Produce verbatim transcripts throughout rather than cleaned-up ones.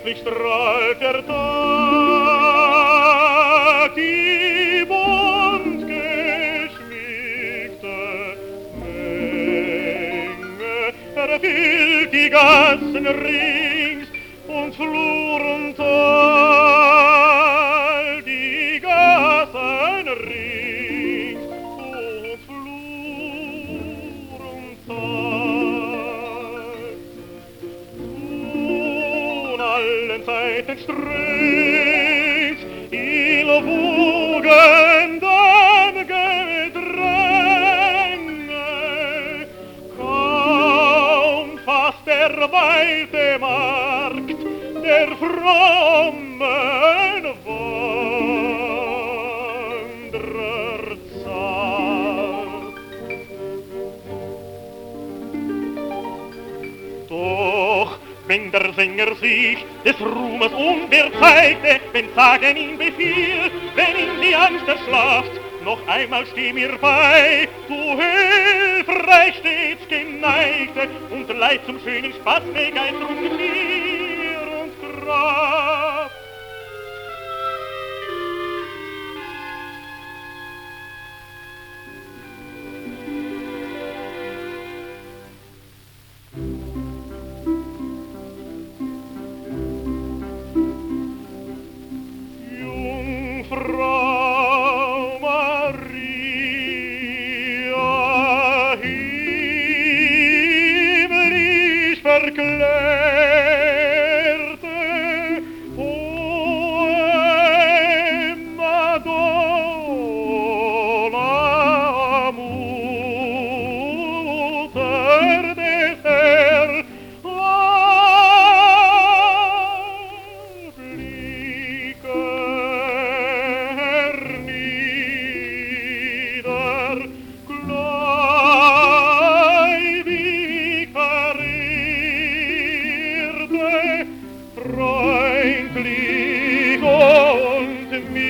endlich strahlt der Tag, die bunt geschmückte Menge erfüllt die Gassen rings und Flur und Tal, die Gassen rings und Flur und Tal. Von allen Seiten strömt il wogenden Gedränge, kaum fast der weite Markt der frommen Wanderer zahlt. Doch wenn der Sänger sich des Ruhmes unwert zeigte, wenn Sagen ihm befiehlt, wenn ihm die Angst erschlaft, noch einmal steh mir bei, du hilfreich stets Geneigte, und leid zum schönen Spaß Begeisterung, Gier und Kraft. Frau Maria, himmlisch verklärte, o Madonna, Mutter des Herrn, freundlich und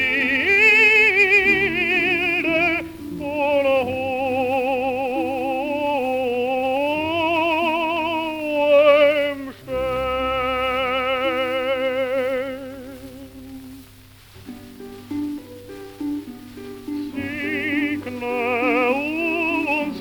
milde, voll hohem Stern. Segne uns,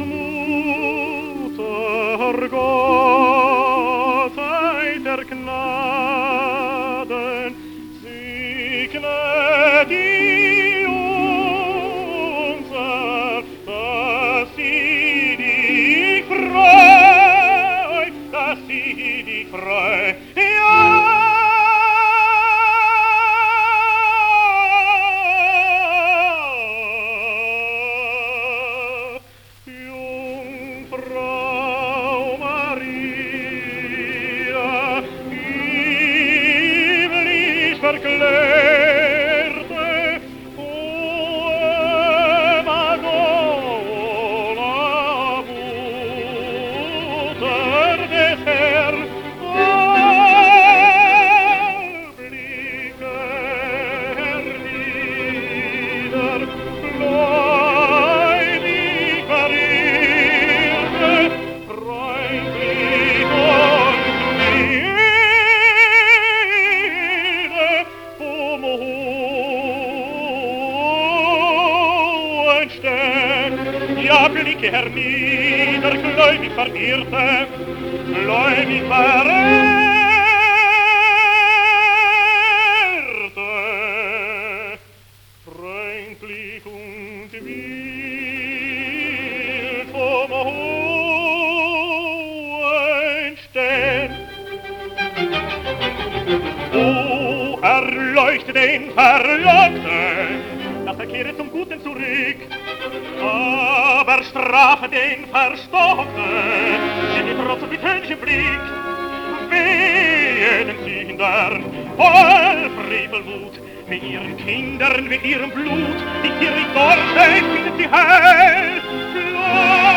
Mutter Gott, der Gnaden, segne die unser, dass sie dich freut, dass sie dich freut, ja. Jungfrau Maria, verklärte, o Madonna, Mutter des Herrn, Blicke hernieder, gläubig verehrte, freundlich und milde, vom hohen Stern. Ja, blicke hernieder, gläubig verehrte, gläubig verehrte, freundlich und mild vom hohen Stern. O erleuchte den Verlockten, dass er kehre zum Guten zurück, aber strafe den Verstockten, denn die Trotz und die tödliche Blick. Wehe den Sündern, voll Frevelmut, mit ihren Kindern, mit ihrem Blut, die Kirche Dorfe findet sie heil.